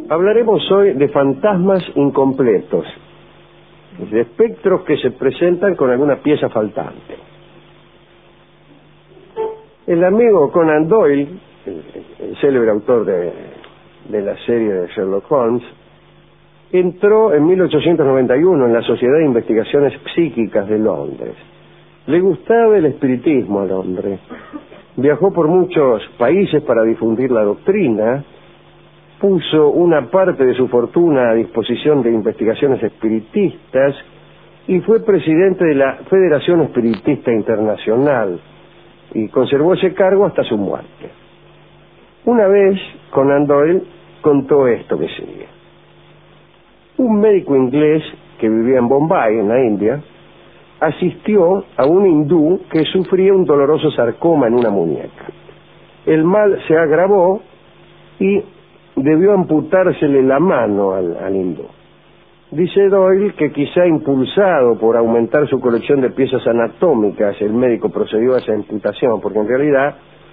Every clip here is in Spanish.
Hablaremos hoy de fantasmas incompletos, de espectros que se presentan con alguna pieza faltante. El amigo Conan Doyle, el célebre autor de la serie de Sherlock Holmes, entró en 1891 en la Sociedad de Investigaciones Psíquicas de Londres. Le gustaba el espiritismo al hombre. Viajó por muchos países para difundir la doctrina, puso una parte de su fortuna a disposición de investigaciones espiritistas y fue presidente de la Federación Espiritista Internacional y conservó ese cargo hasta su muerte. Una vez Conan Doyle contó esto que sigue. Un médico inglés que vivía en Bombay, en la India, asistió a un hindú que sufría un doloroso sarcoma en una muñeca. El mal se agravó y debió amputársele la mano al hindú. Dice Doyle que quizá impulsado por aumentar su colección de piezas anatómicas, el médico procedió a esa amputación, porque en realidad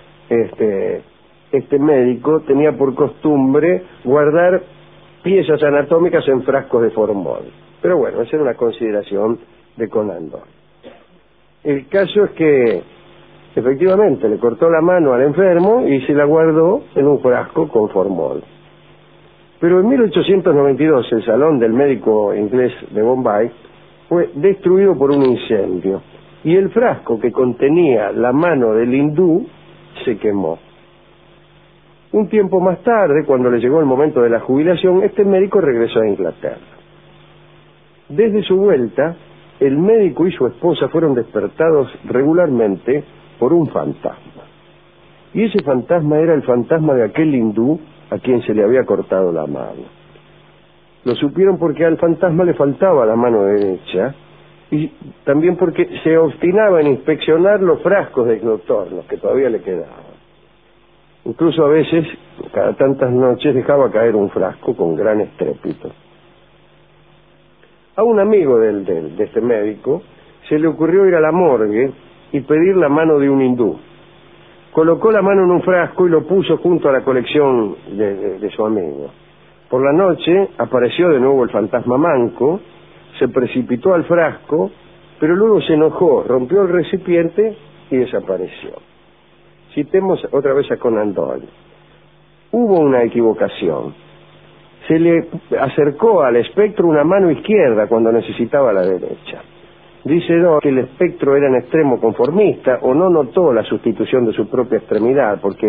este médico tenía por costumbre guardar piezas anatómicas en frascos de formol. Pero bueno, esa era una consideración de Conan Doyle. El caso es que efectivamente le cortó la mano al enfermo y se la guardó en un frasco con formol. Pero en 1892 el salón del médico inglés de Bombay fue destruido por un incendio y el frasco que contenía la mano del hindú se quemó. Un tiempo más tarde, cuando le llegó el momento de la jubilación, este médico regresó a Inglaterra. Desde su vuelta, el médico y su esposa fueron despertados regularmente por un fantasma. Y ese fantasma era el fantasma de aquel hindú a quien se le había cortado la mano. Lo supieron porque al fantasma le faltaba la mano derecha y también porque se obstinaba en inspeccionar los frascos de clotornos que todavía le quedaban. Incluso a veces, cada tantas noches, dejaba caer un frasco con gran estrépito. A un amigo de este médico se le ocurrió ir a la morgue y pedir la mano de un hindú. Colocó la mano en un frasco y lo puso junto a la colección de su amigo. Por la noche apareció de nuevo el fantasma manco, se precipitó al frasco, pero luego se enojó, rompió el recipiente y desapareció. Citemos otra vez a Conan Doyle. Hubo una equivocación. Se le acercó al espectro una mano izquierda cuando necesitaba la derecha. Dice Doyle que el espectro era en extremo conformista o no notó la sustitución de su propia extremidad, porque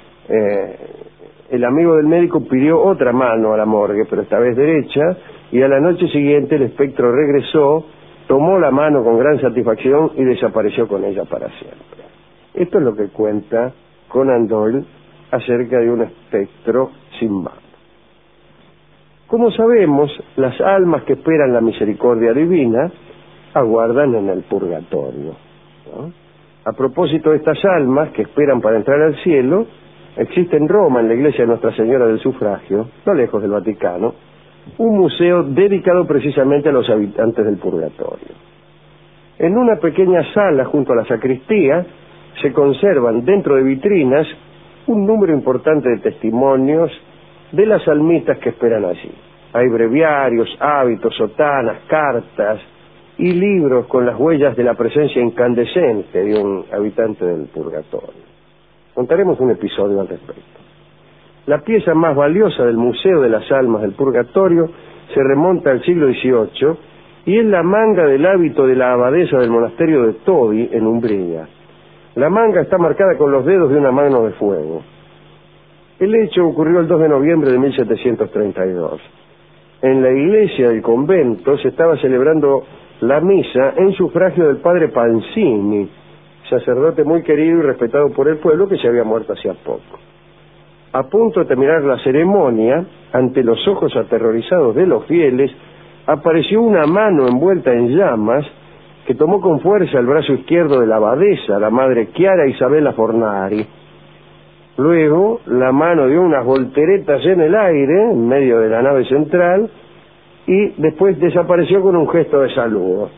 el amigo del médico pidió otra mano a la morgue, pero esta vez derecha, y a la noche siguiente el espectro regresó, tomó la mano con gran satisfacción y desapareció con ella para siempre. Esto es lo que cuenta Conan Doyle acerca de un espectro sin mano. Como sabemos, las almas que esperan la misericordia divina aguardan en el purgatorio, ¿no? A propósito de estas almas que esperan para entrar al cielo, existe en Roma, en la iglesia de Nuestra Señora del Sufragio, no lejos del Vaticano, un museo dedicado precisamente a los habitantes del purgatorio. En una pequeña sala junto a la sacristía se conservan dentro de vitrinas un número importante de testimonios de las almitas que esperan allí. Hay breviarios, hábitos, sotanas, cartas y libros con las huellas de la presencia incandescente de un habitante del purgatorio. Contaremos un episodio al respecto. La pieza más valiosa del Museo de las Almas del Purgatorio se remonta al siglo XVIII y es la manga del hábito de la abadesa del monasterio de Todi, en Umbría. La manga está marcada con los dedos de una mano de fuego. El hecho ocurrió el 2 de noviembre de 1732. En la iglesia del convento se estaba celebrando la misa en sufragio del padre Pansini, sacerdote muy querido y respetado por el pueblo que se había muerto hacía poco. A punto de terminar la ceremonia, ante los ojos aterrorizados de los fieles, apareció una mano envuelta en llamas que tomó con fuerza el brazo izquierdo de la abadesa, la madre Chiara Isabella Fornari. Luego, la mano dio unas volteretas en el aire, en medio de la nave central, y después desapareció con un gesto de saludo.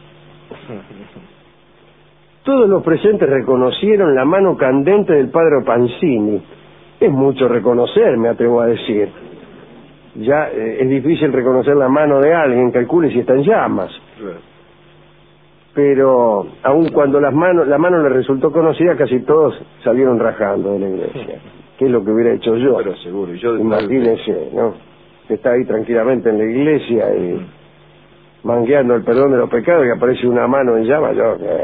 Todos los presentes reconocieron la mano candente del padre Pansini. Es mucho reconocer, me atrevo a decir. ya es difícil reconocer la mano de alguien, calcule si está en llamas. Claro. Pero aun cuando la mano le resultó conocida, casi todos salieron rajando de la iglesia. ¿Qué es lo que hubiera hecho yo? Pero seguro, yo imagínese, ¿no? Que está ahí tranquilamente en la iglesia y mangueando el perdón de los pecados y aparece una mano en llamas.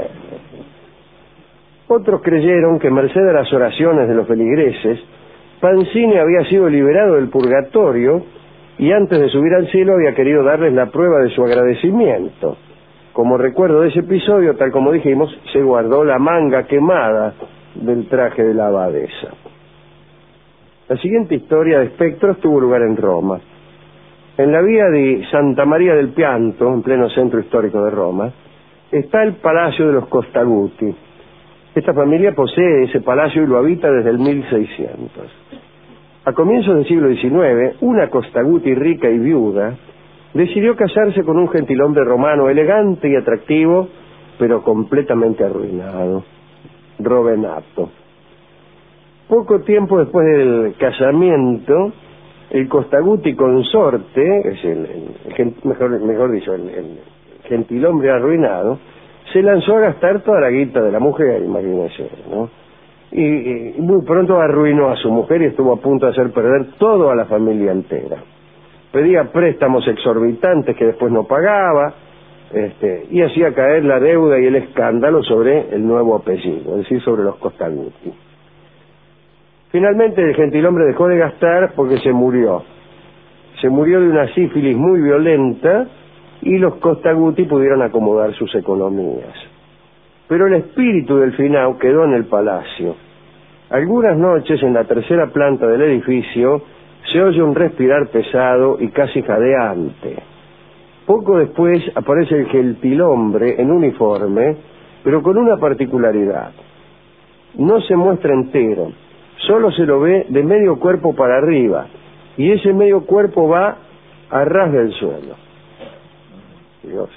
Otros creyeron que merced a las oraciones de los feligreses, Pansini había sido liberado del purgatorio y antes de subir al cielo había querido darles la prueba de su agradecimiento. Como recuerdo de ese episodio, tal como dijimos, se guardó la manga quemada del traje de la abadesa. La siguiente historia de espectros tuvo lugar en Roma. En la vía de Santa María del Pianto, en pleno centro histórico de Roma, está el Palacio de los Costaguti. Esta familia posee ese palacio y lo habita desde el 1600. A comienzos del siglo XIX, una Costaguti rica y viuda decidió casarse con un gentilhombre romano elegante y atractivo, pero completamente arruinado, Rovenato. Poco tiempo después del casamiento, el Costaguti consorte, es mejor dicho, el gentilhombre arruinado, se lanzó a gastar toda la guita de la mujer, imagínense, ¿no? Y muy pronto arruinó a su mujer y estuvo a punto de hacer perder todo a la familia entera. Pedía préstamos exorbitantes que después no pagaba, y hacía caer la deuda y el escándalo sobre el nuevo apellido, es decir, sobre los Costaguti. Finalmente el gentilhombre dejó de gastar porque se murió. Se murió de una sífilis muy violenta y los Costaguti pudieron acomodar sus economías. Pero el espíritu del finao quedó en el palacio. Algunas noches en la tercera planta del edificio se oye un respirar pesado y casi jadeante. Poco después aparece el gentilhombre en uniforme, pero con una particularidad. No se muestra entero, solo se lo ve de medio cuerpo para arriba, y ese medio cuerpo va a ras del suelo. Dios,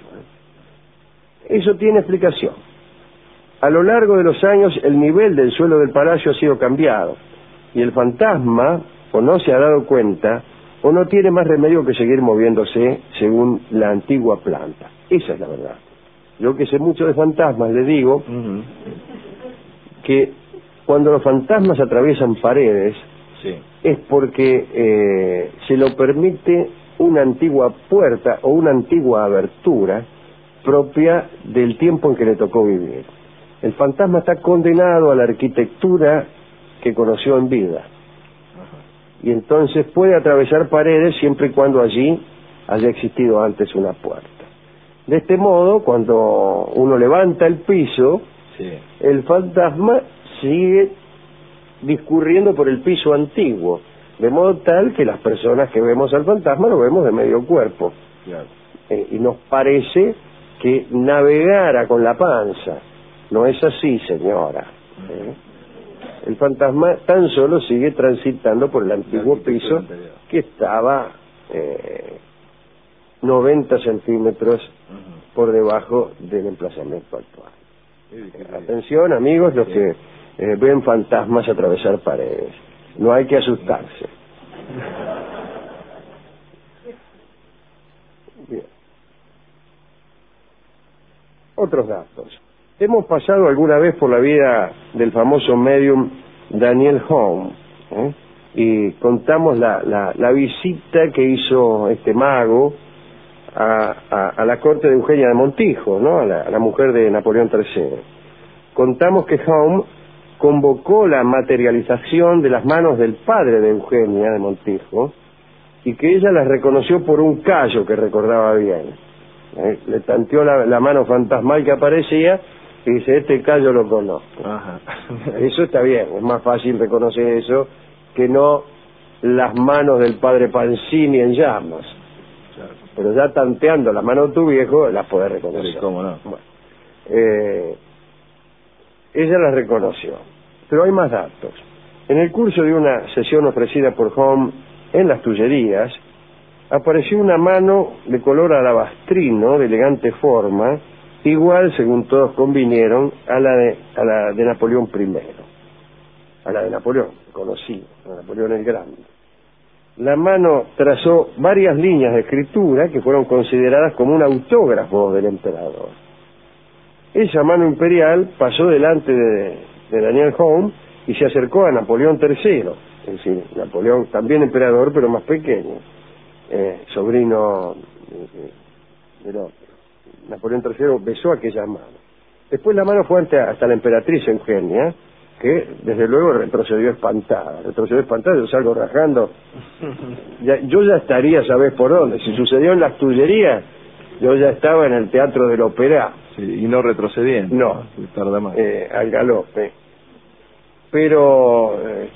eso tiene explicación. A lo largo de los años el nivel del suelo del palacio ha sido cambiado, y el fantasma o no se ha dado cuenta o no tiene más remedio que seguir moviéndose según la antigua planta. Esa es la verdad. Yo que sé mucho de fantasmas le digo que cuando los fantasmas atraviesan paredes es porque se lo permite una antigua puerta o una antigua abertura propia del tiempo en que le tocó vivir. El fantasma está condenado a la arquitectura que conoció en vida. Y entonces puede atravesar paredes siempre y cuando allí haya existido antes una puerta. De este modo, cuando uno levanta el piso, el fantasma sigue discurriendo por el piso antiguo, de modo tal que las personas que vemos al fantasma lo vemos de medio cuerpo. Claro. Y nos parece que navegara con la panza. No es así, señora. El fantasma tan solo sigue transitando por el antiguo piso que estaba 90 centímetros por debajo del emplazamiento actual. Atención, amigos, los que ven fantasmas atravesar paredes. No hay que asustarse. Bien. Otros datos. Hemos pasado alguna vez por la vida del famoso medium Daniel Home, y contamos la visita que hizo este mago a la corte de Eugenia de Montijo, ¿no? a la mujer de Napoleón III. Contamos que Home convocó la materialización de las manos del padre de Eugenia de Montijo y que ella las reconoció por un callo que recordaba bien. Le tanteó la mano fantasmal que aparecía y dice, este callo lo conozco. Ajá. Eso está bien, es más fácil reconocer eso que no las manos del padre Pansini en llamas. Claro. Pero ya tanteando la mano de tu viejo las podés reconocer. Sí, ¿cómo no? Bueno, ella las reconoció, pero hay más datos. En el curso de una sesión ofrecida por Home en las Tullerías, apareció una mano de color alabastrino de elegante forma, igual, según todos convinieron, a la de Napoleón I, a la de Napoleón, conocido, a Napoleón el Grande. La mano trazó varias líneas de escritura que fueron consideradas como un autógrafo del emperador. Esa mano imperial pasó delante de Daniel Home y se acercó a Napoleón III, es decir, Napoleón también emperador, pero más pequeño, sobrino del otro. Napoleón III besó aquella mano. Después la mano fue hasta la emperatriz Eugenia, que desde luego retrocedió espantada. Yo salgo rajando. Yo ya estaría, ¿sabés por dónde? Si sucedió en las Tullerías, yo ya estaba en el Teatro del Ópera. Sí, y no retrocediendo. No, tarda más. Al galope. Pero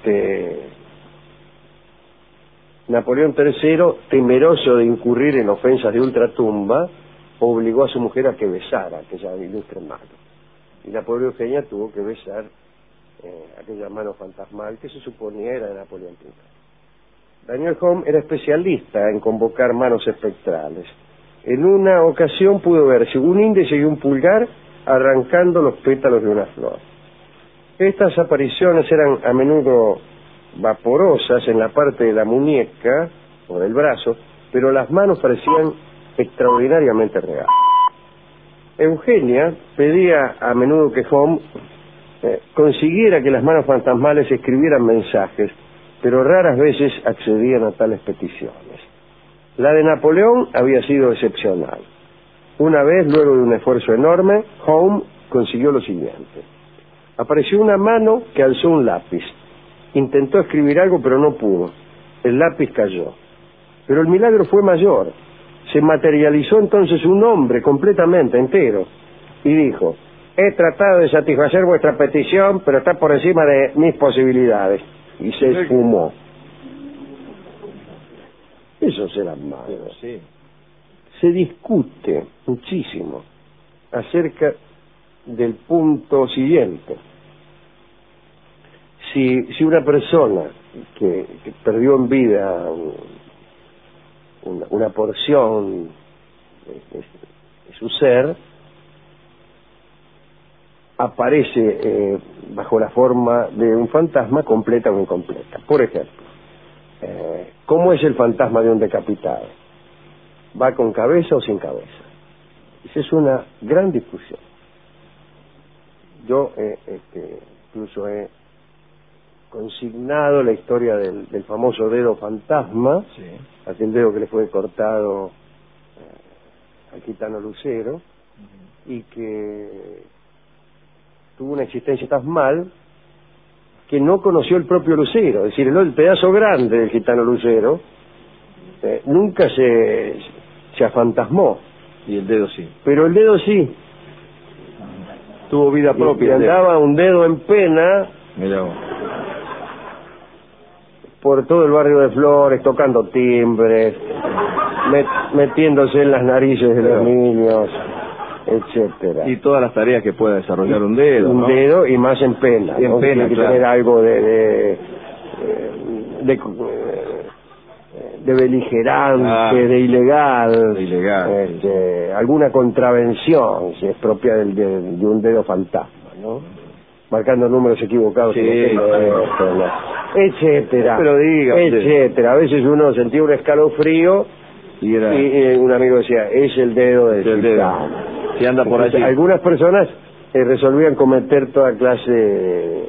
Napoleón III, temeroso de incurrir en ofensas de ultratumba, obligó a su mujer a que besara aquella ilustre mano. Y Napoleón Eugenia tuvo que besar aquella mano fantasmal que se suponía era de Napoleón I. Daniel Home era especialista en convocar manos espectrales. En una ocasión pudo verse un índice y un pulgar arrancando los pétalos de una flor. Estas apariciones eran a menudo vaporosas en la parte de la muñeca o del brazo, pero las manos parecían extraordinariamente reales. Eugenia pedía a menudo que Home consiguiera que las manos fantasmales escribieran mensajes, pero raras veces accedían a tales peticiones. La de Napoleón había sido excepcional. Una vez, luego de un esfuerzo enorme, Home consiguió lo siguiente. Apareció una mano que alzó un lápiz. Intentó escribir algo, pero no pudo. El lápiz cayó. Pero el milagro fue mayor. Se materializó entonces un hombre completamente entero y dijo: he tratado de satisfacer vuestra petición, pero está por encima de mis posibilidades. Y se esfumó. Eso será malo. Sí. Se discute muchísimo acerca del punto siguiente. Si una persona que perdió en vida una porción de su ser aparece bajo la forma de un fantasma, completa o incompleta. Por ejemplo, ¿cómo es el fantasma de un decapitado? ¿Va con cabeza o sin cabeza? Esa es una gran discusión. Yo incluso he consignado la historia del famoso dedo fantasma, sí, aquel dedo que le fue cortado al gitano Lucero, y que tuvo una existencia tan mal que no conoció el propio Lucero, es decir, el pedazo grande del gitano Lucero nunca se afantasmó. Y el dedo sí. Pero el dedo sí. Tuvo vida propia. Y andaba un dedo en pena. Mirá vos. Por todo el barrio de Flores, tocando timbres, metiéndose en las narices de los niños, etcétera. Y todas las tareas que pueda desarrollar un dedo, Un ¿no? dedo y más en pena. Y en pena, tiene que claro, tener algo de beligerante, de ilegal, de ilegal, alguna contravención, si es propia de un dedo fantasma, ¿no? Marcando números equivocados, sí, etcétera, pero diga, etcétera. A veces uno sentía un escalofrío y un amigo decía, es el dedo del gitano. Si anda por allí. Algunas personas resolvían cometer toda clase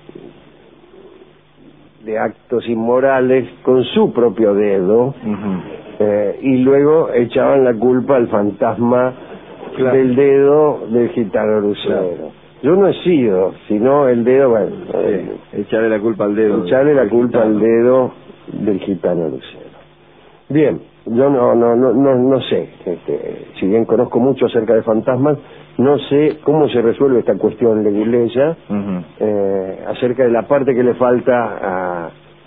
de actos inmorales con su propio dedo, y luego echaban la culpa al fantasma, claro, del dedo del gitano Lucero. Claro. Yo no he sido, sino el dedo, bueno, echarle la culpa al dedo. Echarle la culpa al dedo del gitano Lucero. Bien, yo no sé, si bien conozco mucho acerca de fantasmas, no sé cómo se resuelve esta cuestión leguleya, acerca de la parte que le falta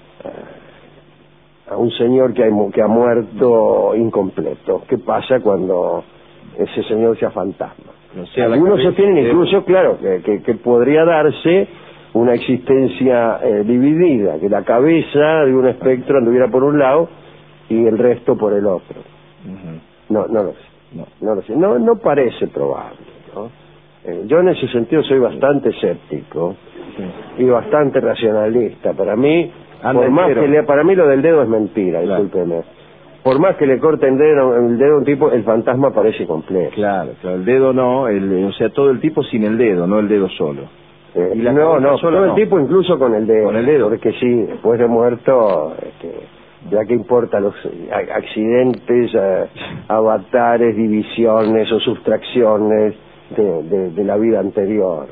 a un señor que ha muerto incompleto. ¿Qué pasa cuando ese señor sea fantasma? No sé, algunos sostienen incluso, claro, que podría darse una existencia dividida, que la cabeza de un espectro anduviera por un lado y el resto por el otro. No lo sé. No lo sé. No parece probable, ¿no? Yo en ese sentido soy bastante escéptico y bastante racionalista. Para mí Por más que para mí lo del dedo es mentira, claro. Discúlpeme. Por más que le corten el dedo a un tipo, el fantasma aparece completo. Claro, el dedo no, o sea, todo el tipo sin el dedo, no el dedo solo. Y todo el tipo incluso con el dedo. Con el dedo. Porque sí, después de muerto, ya que importa los accidentes, avatares, divisiones o sustracciones de la vida anterior.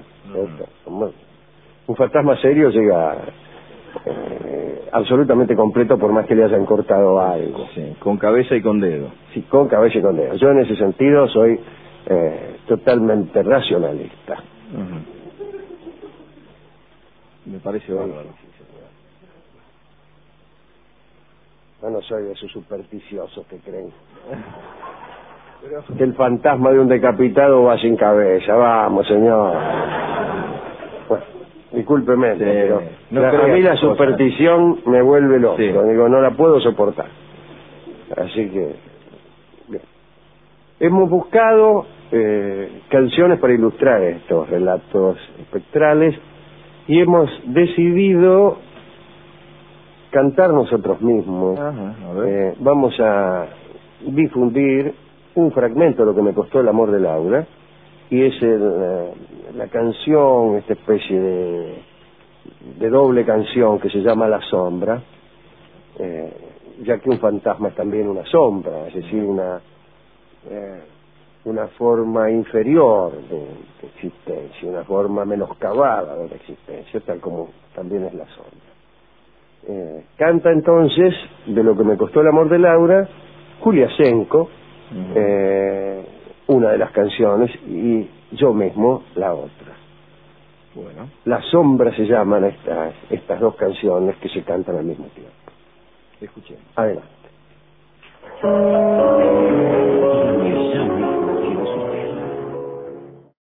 Un fantasma serio llega absolutamente completo por más que le hayan cortado algo. Sí, con cabeza y con dedo. Sí, con cabeza y con dedo. Yo en ese sentido soy totalmente racionalista. Me parece bárbaro. Yo no soy de esos supersticiosos que creen que el fantasma de un decapitado va sin cabeza. Vamos, señor. Bueno, discúlpeme, sí, pero no a mí la superstición me vuelve loco. Sí. Digo, no la puedo soportar. Así que bien. Hemos buscado canciones para ilustrar estos relatos espectrales y hemos decidido cantar nosotros mismos. Ajá, a ver. Vamos a difundir un fragmento de lo que me costó el amor de Laura, y es la canción, esta especie de doble canción que se llama La Sombra, ya que un fantasma es también una sombra, es decir, una forma inferior de existencia, una forma menoscabada de la existencia, tal como también es la sombra. Canta entonces, de lo que me costó el amor de Laura, Julia Senko, una de las canciones, y yo mismo la otra. Bueno. La Sombra se llaman estas dos canciones que se cantan al mismo tiempo. Escuchemos. Adelante.